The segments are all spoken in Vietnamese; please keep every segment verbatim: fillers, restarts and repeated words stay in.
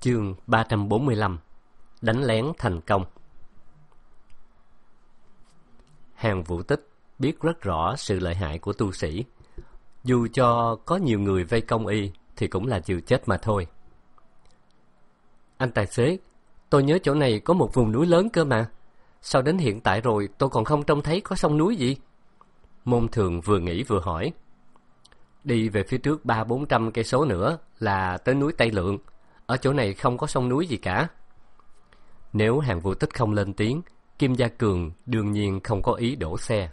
Chương ba trăm bốn mươi lăm. Đánh lén thành công. Hàn Vũ Tích biết rất rõ sự lợi hại của tu sĩ. Dù cho có nhiều người vây công y thì cũng là chịu chết mà thôi. Anh tài xế, tôi nhớ chỗ này có một vùng núi lớn cơ mà. Sao đến hiện tại rồi tôi còn không trông thấy có sông núi gì? Môn Thường vừa nghĩ vừa hỏi. Đi về phía trước ba bốn trăm cây số nữa là tới núi Tây Lượng. Ở chỗ này không có sông núi gì cả. Nếu Hàn Vũ Tích không lên tiếng, Kim Gia Cường đương nhiên không có ý đổ xe.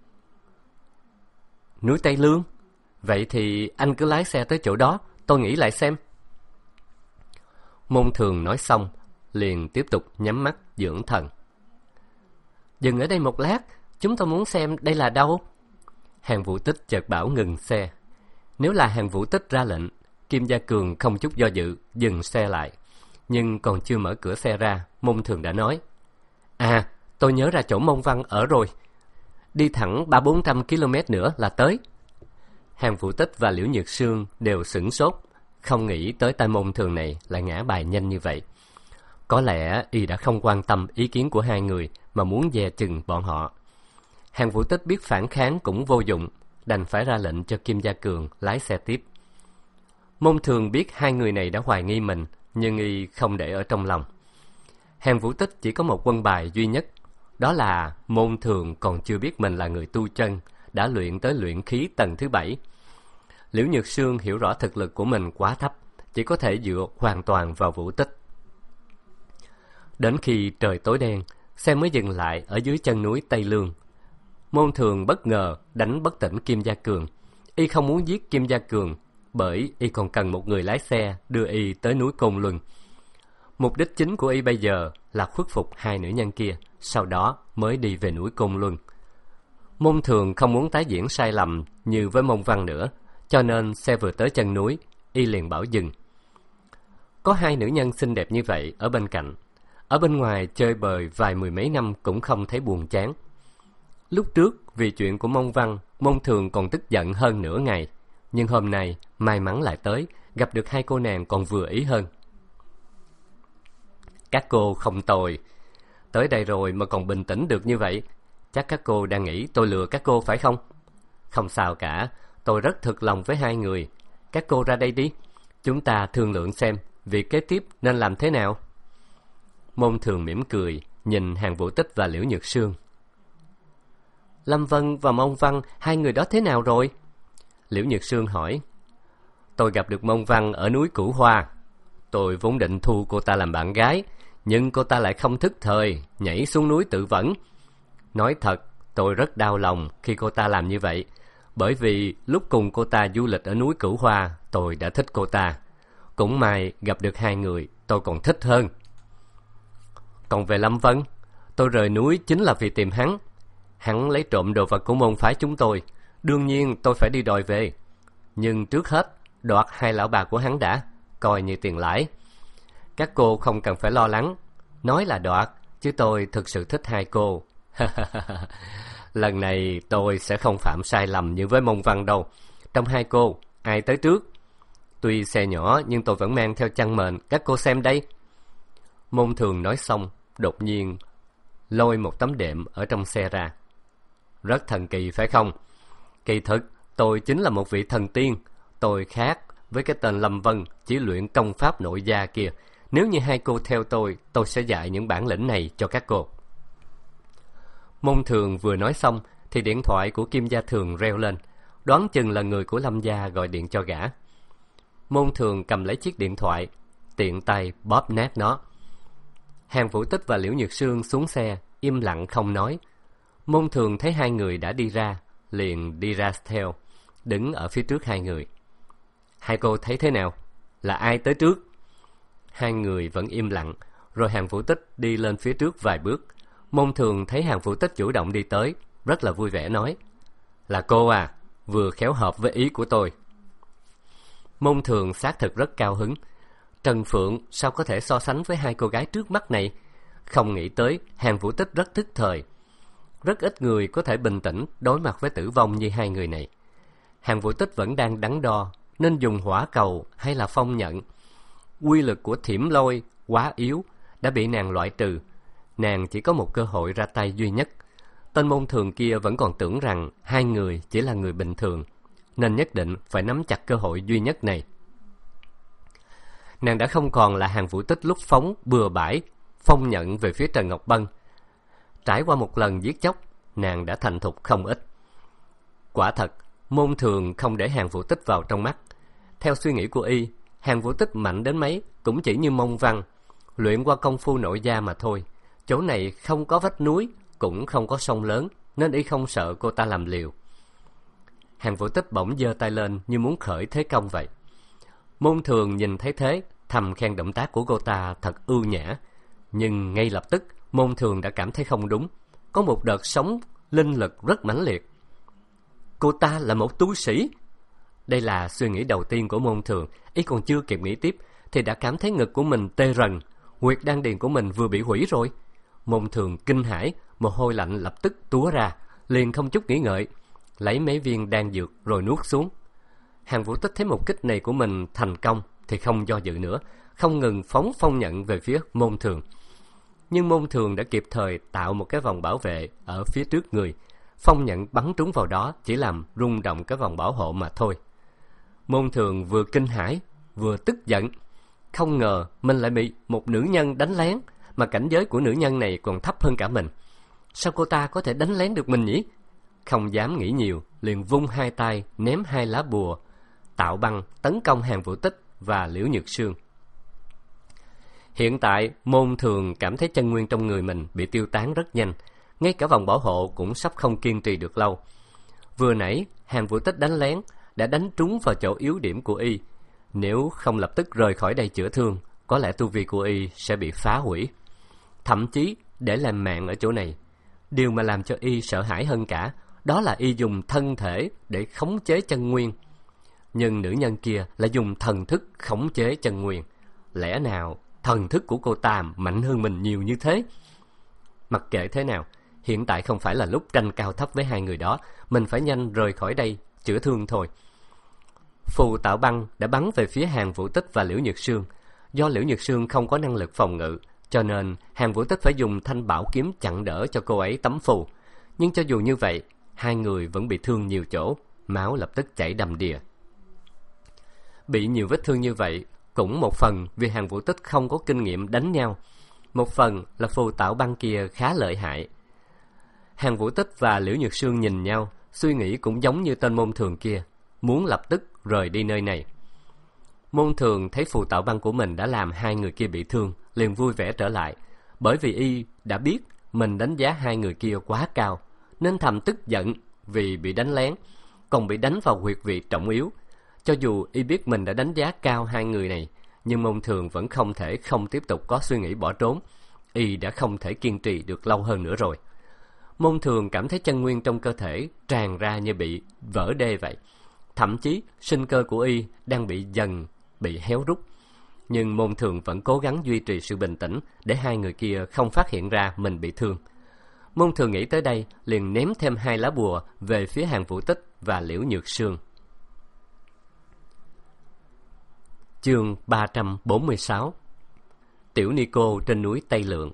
Núi Tây Lương? Vậy thì anh cứ lái xe tới chỗ đó, tôi nghĩ lại xem. Môn Thường nói xong, liền tiếp tục nhắm mắt dưỡng thần. Dừng ở đây một lát, chúng tôi muốn xem đây là đâu. Hàn Vũ Tích chợt bảo ngừng xe. Nếu là Hàn Vũ Tích ra lệnh, Kim Gia Cường không chút do dự dừng xe lại. Nhưng còn chưa mở cửa xe ra, Môn Thường đã nói: À, tôi nhớ ra chỗ Mông Văn ở rồi. Đi thẳng ba bốn trăm ki lô mét nữa là tới. Hàn Vũ Tích và Liễu Nhược Sương đều sửng sốt, không nghĩ tới tay Môn Thường này lại ngã bài nhanh như vậy. Có lẽ y đã không quan tâm ý kiến của hai người mà muốn dè chừng bọn họ. Hàn Vũ Tích biết phản kháng cũng vô dụng, đành phải ra lệnh cho Kim Gia Cường lái xe tiếp. Môn Thường biết hai người này đã hoài nghi mình, nhưng y không để ở trong lòng. Hàn Vũ Tích chỉ có một quân bài duy nhất, đó là Môn Thường còn chưa biết mình là người tu chân, đã luyện tới luyện khí tầng thứ bảy. Liễu Nhược Sương hiểu rõ thực lực của mình quá thấp, chỉ có thể dựa hoàn toàn vào Vũ Tích. Đến khi trời tối đen, xe mới dừng lại ở dưới chân núi Tây Lương. Môn Thường bất ngờ đánh bất tỉnh Kim Gia Cường. Y không muốn giết Kim Gia Cường, bởi y còn cần một người lái xe đưa y tới núi Côn Luân. Mục đích chính của y bây giờ là khuất phục hai nữ nhân kia, sau đó mới đi về núi Côn Luân. Môn Thường không muốn tái diễn sai lầm như với Mông Văn nữa, cho nên xe vừa tới chân núi, y liền bảo dừng. Có hai nữ nhân xinh đẹp như vậy ở bên cạnh, ở bên ngoài chơi bời vài mười mấy năm cũng không thấy buồn chán. Lúc trước vì chuyện của Mông Văn, Môn Thường còn tức giận hơn nửa ngày, nhưng hôm nay may mắn lại tới, gặp được hai cô nàng còn vừa ý hơn. Các cô không tồi, tới đây rồi mà còn bình tĩnh được như vậy, chắc các cô đang nghĩ tôi lừa các cô phải không? Không sao cả, tôi rất thực lòng với hai người. Các cô ra đây đi, chúng ta thương lượng xem việc kế tiếp nên làm thế nào. Môn Thường mỉm cười, nhìn Hàn Vũ Tích và Liễu Nhược Sương. Lâm Vân và Mông Văn, hai người đó thế nào rồi? Liễu Nhược Sương hỏi. Tôi gặp được Mông Văn ở núi Cửu Hoa. Tôi vốn định thu cô ta làm bạn gái, nhưng cô ta lại không thức thời, nhảy xuống núi tự vẫn. Nói thật, tôi rất đau lòng khi cô ta làm như vậy, bởi vì lúc cùng cô ta du lịch ở núi Cửu Hoa, tôi đã thích cô ta. Cũng may gặp được hai người, tôi còn thích hơn. Còn về Lâm Vân, tôi rời núi chính là vì tìm hắn. Hắn lấy trộm đồ vật của môn phái chúng tôi, đương nhiên tôi phải đi đòi về. Nhưng trước hết, đoạt hai lão bà của hắn đã, coi như tiền lãi. Các cô không cần phải lo lắng, nói là đoạt, chứ tôi thực sự thích hai cô. Lần này tôi sẽ không phạm sai lầm như với Mông Văn đâu. Trong hai cô, ai tới trước? Tuy xe nhỏ nhưng tôi vẫn mang theo chăn mền, các cô xem đây. Môn Thường nói xong, đột nhiên lôi một tấm đệm ở trong xe ra. Rất thần kỳ phải không? Kỳ thực, tôi chính là một vị thần tiên. Tôi khác với cái tên Lâm Vân chỉ luyện công pháp nội gia kia. Nếu như hai cô theo tôi, tôi sẽ dạy những bản lĩnh này cho các cô. Môn Thường vừa nói xong thì điện thoại của Kim Gia Thường reo lên, đoán chừng là người của Lâm gia gọi điện cho gã. Môn Thường cầm lấy chiếc điện thoại, tiện tay bóp nát nó. Hàn Vũ Tích và Liễu Nhược Sương xuống xe, im lặng không nói. Môn Thường thấy hai người đã đi ra, liền đi ra theo, đứng ở phía trước hai người. Hai cô thấy thế nào? Là ai tới trước? Hai người vẫn im lặng, rồi Hàn Vũ Tích đi lên phía trước vài bước. Môn Thường thấy Hàn Vũ Tích chủ động đi tới, rất là vui vẻ nói. Là cô à, vừa khéo hợp với ý của tôi. Môn Thường xác thực rất cao hứng. Trần Phượng sao có thể so sánh với hai cô gái trước mắt này? Không nghĩ tới Hàn Vũ Tích rất thức thời. Rất ít người có thể bình tĩnh đối mặt với tử vong như hai người này. Hàn Vũ Tích vẫn đang đắn đo nên dùng hỏa cầu hay là phong nhận. quy lực của thiểm lôi quá yếu, đã bị nàng loại trừ. Nàng chỉ có một cơ hội ra tay duy nhất. Tên Môn Thường kia vẫn còn tưởng rằng hai người chỉ là người bình thường, nên nhất định phải nắm chặt cơ hội duy nhất này. Nàng đã không còn là Hàn Vũ Tích lúc phóng bừa bãi, phong nhận về phía Trần Ngọc Bân. Trải qua một lần giết chóc, nàng đã thành thục không ít. Quả thật, Môn Thường không để Hàn Vũ Tích vào trong mắt. Theo suy nghĩ của y, Hàn Vũ Tích mạnh đến mấy cũng chỉ như Mông Văn, luyện qua công phu nội gia mà thôi. Chỗ này không có vách núi, cũng không có sông lớn, nên y không sợ cô ta làm liều. Hàn Vũ Tích bỗng giơ tay lên như muốn khởi thế công vậy. Môn Thường nhìn thấy thế, thầm khen động tác của cô ta thật ưu nhã. Nhưng ngay lập tức, Môn Thường đã cảm thấy không đúng. Có một đợt sóng linh lực rất mãnh liệt. Cô ta là một tu sĩ. Đây là suy nghĩ đầu tiên của Môn Thường. Y còn chưa kịp nghĩ tiếp thì đã cảm thấy ngực của mình tê rần. Huyệt đan điền của mình vừa bị hủy rồi. Môn Thường kinh hãi, mồ hôi lạnh lập tức túa ra, liền không chút nghĩ ngợi, lấy mấy viên đan dược rồi nuốt xuống. Hàn Vũ Tích thấy một kích này của mình thành công thì không do dự nữa, không ngừng phóng phong nhận về phía Môn Thường. Nhưng Môn Thường đã kịp thời tạo một cái vòng bảo vệ ở phía trước người. Phong nhận bắn trúng vào đó chỉ làm rung động cái vòng bảo hộ mà thôi. Môn Thường vừa kinh hãi vừa tức giận. Không ngờ mình lại bị một nữ nhân đánh lén, mà cảnh giới của nữ nhân này còn thấp hơn cả mình. Sao cô ta có thể đánh lén được mình nhỉ? Không dám nghĩ nhiều, liền vung hai tay ném hai lá bùa tạo băng tấn công Hàn Vũ Tích và Liễu Nhược Sương. Hiện tại Môn Thường cảm thấy chân nguyên trong người mình bị tiêu tán rất nhanh, ngay cả vòng bảo hộ cũng sắp không kiên trì được lâu. Vừa nãy Hàn Vũ Tích đánh lén đã đánh trúng vào chỗ yếu điểm của y. Nếu không lập tức rời khỏi đây chữa thương, có lẽ tu vi của y sẽ bị phá hủy, thậm chí để làm mạng ở chỗ này. Điều mà làm cho y sợ hãi hơn cả, đó là y dùng thân thể để khống chế chân nguyên. Nhưng nữ nhân kia lại dùng thần thức khống chế chân nguyên. Lẽ nào thần thức của cô ta mạnh hơn mình nhiều như thế? Mặc kệ thế nào, hiện tại không phải là lúc tranh cao thấp với hai người đó. Mình phải nhanh rời khỏi đây, chữa thương thôi. Phù tạo băng đã bắn về phía Hàn Vũ Tích và Liễu Nhược Sương. Do Liễu Nhược Sương không có năng lực phòng ngự, cho nên Hàn Vũ Tích phải dùng thanh bảo kiếm chặn đỡ cho cô ấy tấm phù. Nhưng cho dù như vậy, hai người vẫn bị thương nhiều chỗ, máu lập tức chảy đầm đìa. Bị nhiều vết thương như vậy cũng một phần vì Hàn Vũ Tích không có kinh nghiệm đánh nhau, một phần là phù tạo băng kia khá lợi hại. Hàn Vũ Tích và Liễu Nhược Sương nhìn nhau, suy nghĩ cũng giống như tên Môn Thường kia, muốn lập tức rời đi nơi này. Môn Thường thấy phù tạo băng của mình đã làm hai người kia bị thương, liền vui vẻ trở lại, bởi vì y đã biết mình đánh giá hai người kia quá cao, nên thầm tức giận vì bị đánh lén, còn bị đánh vào huyệt vị trọng yếu. Cho dù y biết mình đã đánh giá cao hai người này, nhưng Môn Thường vẫn không thể không tiếp tục có suy nghĩ bỏ trốn. Y đã không thể kiên trì được lâu hơn nữa rồi. Môn Thường cảm thấy chân nguyên trong cơ thể tràn ra như bị vỡ đê vậy. Thậm chí sinh cơ của y đang bị dần bị héo rút. Nhưng Môn Thường vẫn cố gắng duy trì sự bình tĩnh để hai người kia không phát hiện ra mình bị thương. Môn Thường nghĩ tới đây, liền ném thêm hai lá bùa về phía Hàn Vũ Tích và Liễu Nhược Sương. Chương ba trăm bốn mươi sáu. Tiểu Ni Cô trên núi Tây Lượng.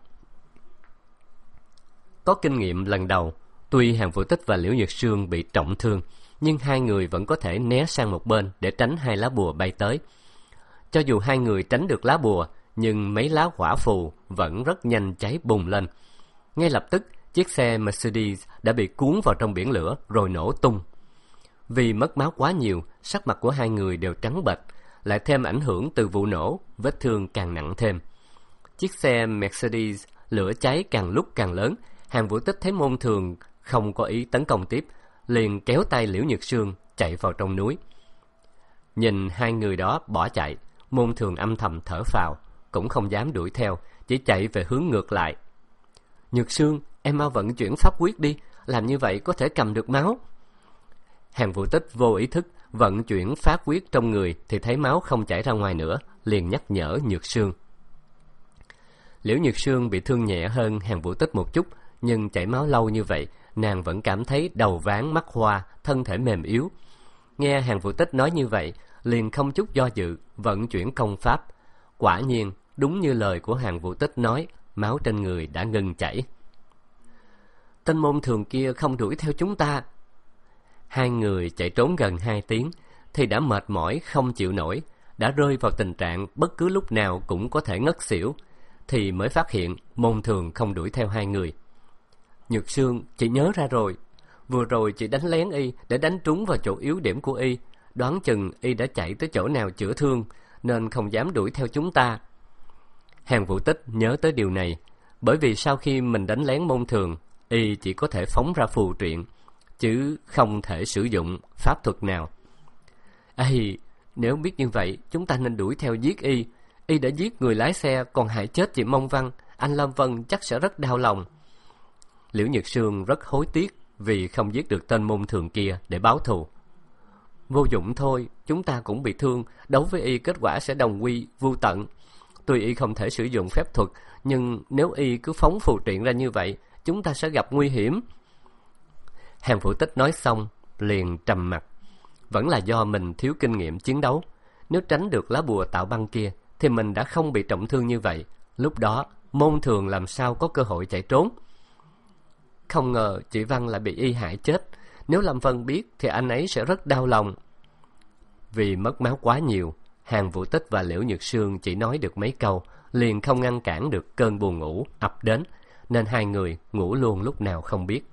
Có kinh nghiệm lần đầu, tuy Hàn Vũ Tích và Liễu Nhược Sương bị trọng thương, nhưng hai người vẫn có thể né sang một bên để tránh hai lá bùa bay tới. Cho dù hai người tránh được lá bùa, nhưng mấy lá hỏa phù vẫn rất nhanh cháy bùng lên. Ngay lập tức, chiếc xe Mercedes đã bị cuốn vào trong biển lửa rồi nổ tung. Vì mất máu quá nhiều, sắc mặt của hai người đều trắng bệch, lại thêm ảnh hưởng từ vụ nổ, vết thương càng nặng thêm. Chiếc xe Mercedes lửa cháy càng lúc càng lớn. Hàn Vũ Tích thấy Môn Thường không có ý tấn công tiếp, liền kéo tay Liễu Nhược Sương chạy vào trong núi. Nhìn hai người đó bỏ chạy, Môn Thường âm thầm thở phào, cũng không dám đuổi theo, chỉ chạy về hướng ngược lại. Nhược Sương, em mau vận chuyển pháp quyết đi, làm như vậy có thể cầm được máu. Hàn Vũ Tích vô ý thức vận chuyển pháp quyết trong người thì thấy máu không chảy ra ngoài nữa, liền nhắc nhở Nhược Sương. Liễu Nhược Sương bị thương nhẹ hơn Hàn Vũ Tích một chút, nhưng chảy máu lâu như vậy, nàng vẫn cảm thấy đầu váng mắt hoa, thân thể mềm yếu. Nghe Hàn Vũ Tích nói như vậy, liền không chút do dự vận chuyển công pháp. Quả nhiên, đúng như lời của Hàn Vũ Tích nói, máu trên người đã ngừng chảy. Tên môn thường kia không đuổi theo chúng ta. Hai người chạy trốn gần hai tiếng thì đã mệt mỏi không chịu nổi, đã rơi vào tình trạng bất cứ lúc nào cũng có thể ngất xỉu, thì mới phát hiện môn thường không đuổi theo hai người. Nhược Sương, chị nhớ ra rồi. Vừa rồi chị đánh lén y để đánh trúng vào chỗ yếu điểm của y. Đoán chừng y đã chạy tới chỗ nào chữa thương, nên không dám đuổi theo chúng ta. Hàn Vũ Tích nhớ tới điều này, bởi vì sau khi mình đánh lén môn thường, y chỉ có thể phóng ra phù triện, chứ không thể sử dụng pháp thuật nào. Ây, nếu biết như vậy, chúng ta nên đuổi theo giết y. Y đã giết người lái xe, còn hại chết chị Mông Văn. Anh Lâm Vân chắc sẽ rất đau lòng. Liễu Nhược Sương rất hối tiếc vì không giết được tên môn thường kia để báo thù. Vô dụng thôi, chúng ta cũng bị thương, đấu với y kết quả sẽ đồng quy vô tận. Tuy y không thể sử dụng phép thuật, nhưng nếu y cứ phóng phù triện ra như vậy, chúng ta sẽ gặp nguy hiểm. Hàn Vũ Tích nói xong liền trầm mặt. Vẫn là do mình thiếu kinh nghiệm chiến đấu. Nếu tránh được lá bùa tạo băng kia thì mình đã không bị trọng thương như vậy. Lúc đó môn thường làm sao có cơ hội chạy trốn. Không ngờ chị Văn lại bị y hại chết. Nếu Lâm Vân biết thì anh ấy sẽ rất đau lòng. Vì mất máu quá nhiều, Hàn Vũ Tích và Liễu Nhược Sương chỉ nói được mấy câu, liền không ngăn cản được cơn buồn ngủ ập đến, nên hai người ngủ luôn lúc nào không biết.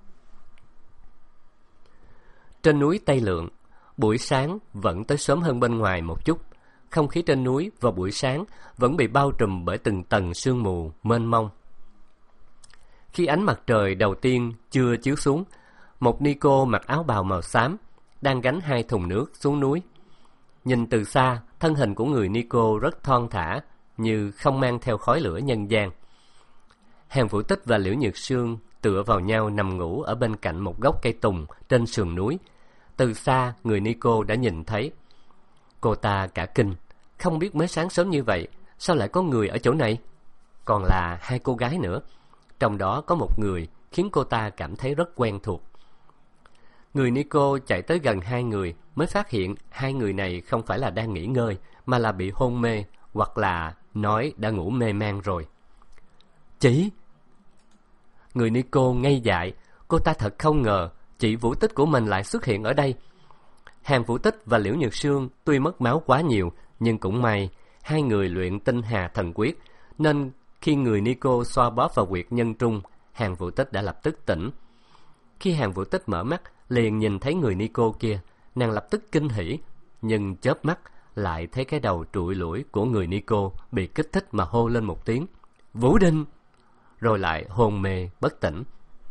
Trên núi Tây Lượng, buổi sáng vẫn tới sớm hơn bên ngoài một chút. Không khí trên núi vào buổi sáng vẫn bị bao trùm bởi từng tầng sương mù mênh mông. Khi ánh mặt trời đầu tiên chưa chiếu xuống, một ni cô mặc áo bào màu xám đang gánh hai thùng nước xuống núi. Nhìn từ xa, thân hình của người ni cô rất thon thả, như không mang theo khói lửa nhân gian. Hàn Vũ Tích và Liễu Nhược Sương tựa vào nhau nằm ngủ ở bên cạnh một gốc cây tùng trên sườn núi. Từ xa, người ni cô đã nhìn thấy. Cô ta cả kinh, không biết mới sáng sớm như vậy, sao lại có người ở chỗ này? Còn là hai cô gái nữa. Trong đó có một người khiến cô ta cảm thấy rất quen thuộc. Người ni cô chạy tới gần hai người mới phát hiện hai người này không phải là đang nghỉ ngơi, mà là bị hôn mê, hoặc là nói đã ngủ mê man rồi. Chị! Người ni cô ngây dại, cô ta thật không ngờ chị Vũ Tích của mình lại xuất hiện ở đây. Hàn Vũ Tích và Liễu Nhược Sương tuy mất máu quá nhiều, nhưng cũng may hai người luyện tinh hà thần quyết, nên khi người ni cô xoa bóp vào huyệt nhân trung, Hàn Vũ Tích đã lập tức tỉnh. Khi Hàn Vũ Tích mở mắt, liền nhìn thấy người ni cô kia, nàng lập tức kinh hỉ, nhưng chớp mắt lại thấy cái đầu trụi lủi của người ni cô bị kích thích mà hô lên một tiếng Vũ Đinh, rồi lại hôn mê bất tỉnh.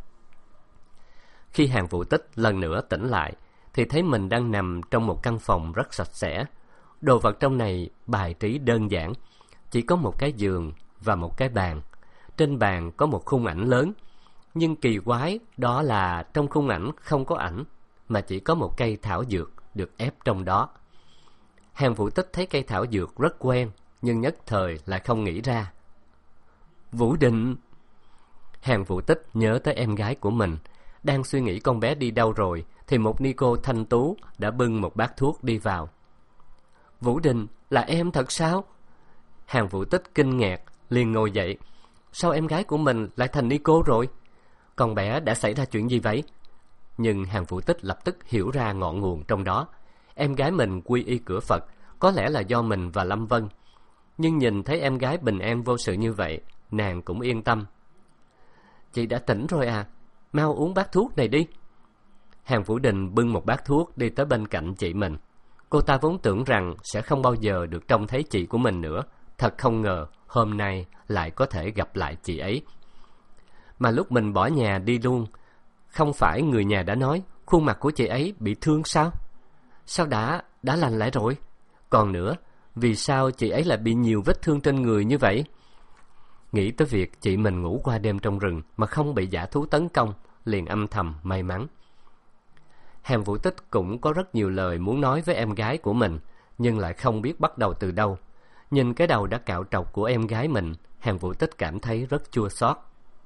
Khi Hàn Vũ Tích lần nữa tỉnh lại thì thấy mình đang nằm trong một căn phòng rất sạch sẽ. Đồ vật trong này bài trí đơn giản, chỉ có một cái giường và một cái bàn. Trên bàn có một khung ảnh lớn, nhưng kỳ quái đó là trong khung ảnh không có ảnh, mà chỉ có một cây thảo dược được ép trong đó. Hàn Vũ Tích thấy cây thảo dược rất quen, nhưng nhất thời lại không nghĩ ra. Vũ Định! Hàn Vũ Tích nhớ tới em gái của mình. Đang suy nghĩ con bé đi đâu rồi, thì một ni cô thanh tú đã bưng một bát thuốc đi vào. Vũ Đình, là em thật sao? Hàn Vũ Tích kinh ngạc, liền ngồi dậy. Sao em gái của mình lại thành ni cô rồi? Con bé đã xảy ra chuyện gì vậy? Nhưng Hàn Vũ Tích lập tức hiểu ra ngọn nguồn trong đó. Em gái mình quy y cửa Phật, có lẽ là do mình và Lâm Vân. Nhưng nhìn thấy em gái bình an vô sự như vậy, nàng cũng yên tâm. Chị đã tỉnh rồi à? Mau uống bát thuốc này đi. Hàn Vũ Đình bưng một bát thuốc đi tới bên cạnh chị mình. Cô ta vốn tưởng rằng sẽ không bao giờ được trông thấy chị của mình nữa. Thật không ngờ hôm nay lại có thể gặp lại chị ấy. Mà lúc mình bỏ nhà đi luôn, không phải người nhà đã nói khuôn mặt của chị ấy bị thương sao? Sao đã, đã lành lại rồi? Còn nữa, vì sao chị ấy lại bị nhiều vết thương trên người như vậy? Nghĩ tới việc chị mình ngủ qua đêm trong rừng mà không bị dã thú tấn công, liền âm thầm may mắn. Hàn Vũ Tích cũng có rất nhiều lời muốn nói với em gái của mình, nhưng lại không biết bắt đầu từ đâu. Nhìn cái đầu đã cạo trọc của em gái mình, Hàn Vũ Tích cảm thấy rất chua xót.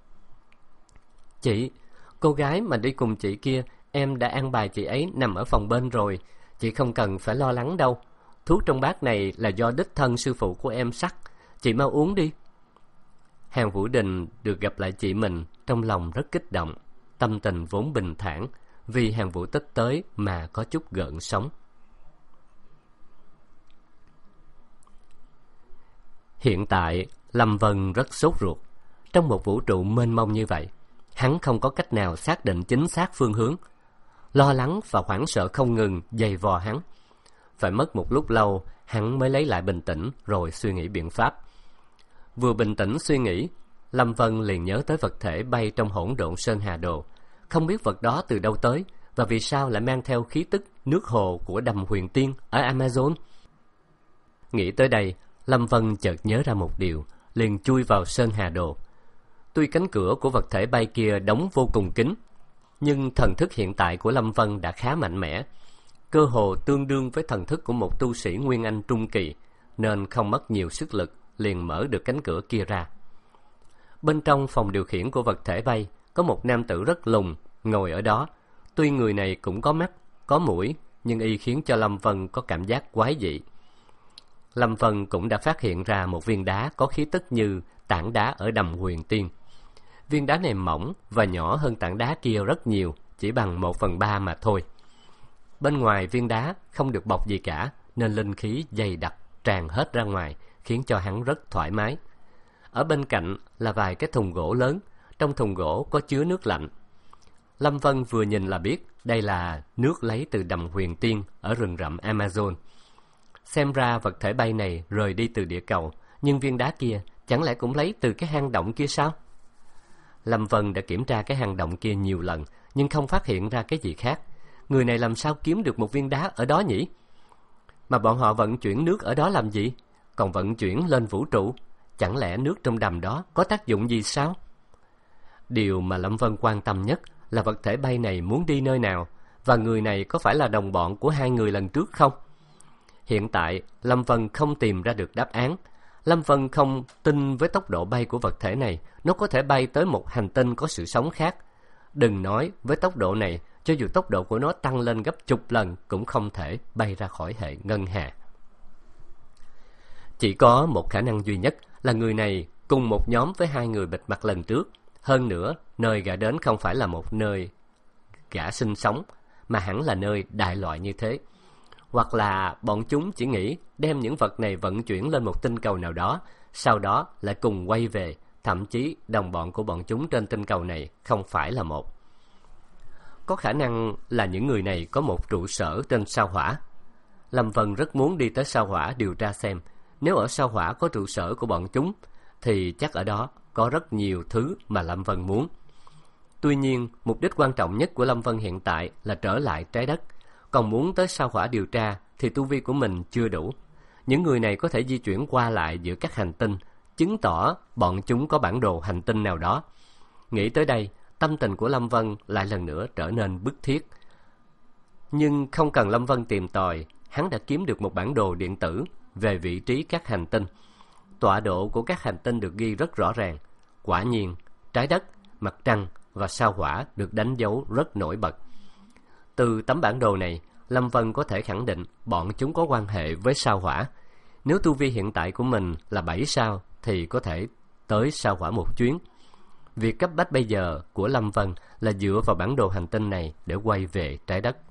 Chị, cô gái mà đi cùng chị kia, em đã an bài chị ấy nằm ở phòng bên rồi. Chị không cần phải lo lắng đâu. thuốc trong bát này là do đích thân sư phụ của em sắc, chị mau uống đi. Hàng Vũ Đình được gặp lại chị mình, trong lòng rất kích động, tâm tình vốn bình thản, vì Hàng Vũ Tích tới mà có chút gợn sóng. Hiện tại, Lâm Vân rất sốt ruột. Trong một vũ trụ mênh mông như vậy, hắn không có cách nào xác định chính xác phương hướng. Lo lắng và hoảng sợ không ngừng dày vò hắn. Phải mất một lúc lâu, hắn mới lấy lại bình tĩnh rồi suy nghĩ biện pháp. Vừa bình tĩnh suy nghĩ, Lâm Vân liền nhớ tới vật thể bay trong hỗn độn Sơn Hà Đồ. Không biết vật đó từ đâu tới, và vì sao lại mang theo khí tức nước hồ của đầm Huyền Tiên ở Amazon. Nghĩ tới đây, Lâm Vân chợt nhớ ra một điều, liền chui vào Sơn Hà Đồ. Tuy cánh cửa của vật thể bay kia đóng vô cùng kín, nhưng thần thức hiện tại của Lâm Vân đã khá mạnh mẽ, cơ hồ tương đương với thần thức của một tu sĩ Nguyên Anh trung kỳ, nên không mất nhiều sức lực liền mở được cánh cửa kia ra. Bên trong phòng điều khiển của vật thể bay có một nam tử rất lùn ngồi ở đó. Tuy người này cũng có mắt, có mũi, nhưng y khiến cho Lâm Vân có cảm giác quái dị. Lâm Vân cũng đã phát hiện ra một viên đá có khí tức như tảng đá ở đầm Huyền Tiên. Viên đá này mỏng và nhỏ hơn tảng đá kia rất nhiều, chỉ bằng một phần ba mà thôi. Bên ngoài viên đá không được bọc gì cả, nên linh khí dày đặc tràn hết ra ngoài, khiến cho hắn rất thoải mái. Ở bên cạnh là vài cái thùng gỗ lớn, trong thùng gỗ có chứa nước lạnh. Lâm Vân vừa nhìn là biết đây là nước lấy từ đầm Huyền Tiên ở rừng rậm Amazon. Xem ra vật thể bay này rời đi từ địa cầu, nhưng viên đá kia chẳng lẽ cũng lấy từ cái hang động kia sao? Lâm Vân đã kiểm tra cái hang động kia nhiều lần, nhưng không phát hiện ra cái gì khác. Người này làm sao kiếm được một viên đá ở đó nhỉ? Mà bọn họ vận chuyển nước ở đó làm gì? Còn vận chuyển lên vũ trụ, chẳng lẽ nước trong đầm đó có tác dụng gì sao? Điều mà Lâm Vân quan tâm nhất là vật thể bay này muốn đi nơi nào, và người này có phải là đồng bọn của hai người lần trước không? Hiện tại, Lâm Vân không tìm ra được đáp án. Lâm Vân không tin với tốc độ bay của vật thể này, nó có thể bay tới một hành tinh có sự sống khác. Đừng nói với tốc độ này, cho dù tốc độ của nó tăng lên gấp chục lần cũng không thể bay ra khỏi hệ ngân hà. Chỉ có một khả năng duy nhất là người này cùng một nhóm với hai người bịt mặt lần trước. Hơn nữa, nơi gã đến không phải là một nơi gã sinh sống, mà hẳn là nơi đại loại như thế. Hoặc là bọn chúng chỉ nghĩ đem những vật này vận chuyển lên một tinh cầu nào đó, sau đó lại cùng quay về, thậm chí đồng bọn của bọn chúng trên tinh cầu này không phải là một. Có khả năng là những người này có một trụ sở trên sao Hỏa. Lâm Vân rất muốn đi tới sao Hỏa điều tra xem, nếu ở sao Hỏa có trụ sở của bọn chúng, thì chắc ở đó có rất nhiều thứ mà Lâm Vân muốn. Tuy nhiên, mục đích quan trọng nhất của Lâm Vân hiện tại là trở lại trái đất. Còn muốn tới sao Hỏa điều tra thì tu vi của mình chưa đủ. Những người này có thể di chuyển qua lại giữa các hành tinh, chứng tỏ bọn chúng có bản đồ hành tinh nào đó. Nghĩ tới đây, tâm tình của Lâm Vân lại lần nữa trở nên bức thiết. Nhưng không cần Lâm Vân tìm tòi, hắn đã kiếm được một bản đồ điện tử về vị trí các hành tinh. Tọa độ của các hành tinh được ghi rất rõ ràng. Quả nhiên, trái đất, mặt trăng và sao Hỏa được đánh dấu rất nổi bật. Từ tấm bản đồ này, Lâm Vân có thể khẳng định bọn chúng có quan hệ với sao Hỏa. Nếu tu vi hiện tại của mình là bảy sao thì có thể tới sao Hỏa một chuyến. Việc cấp bách bây giờ của Lâm Vân là dựa vào bản đồ hành tinh này để quay về trái đất.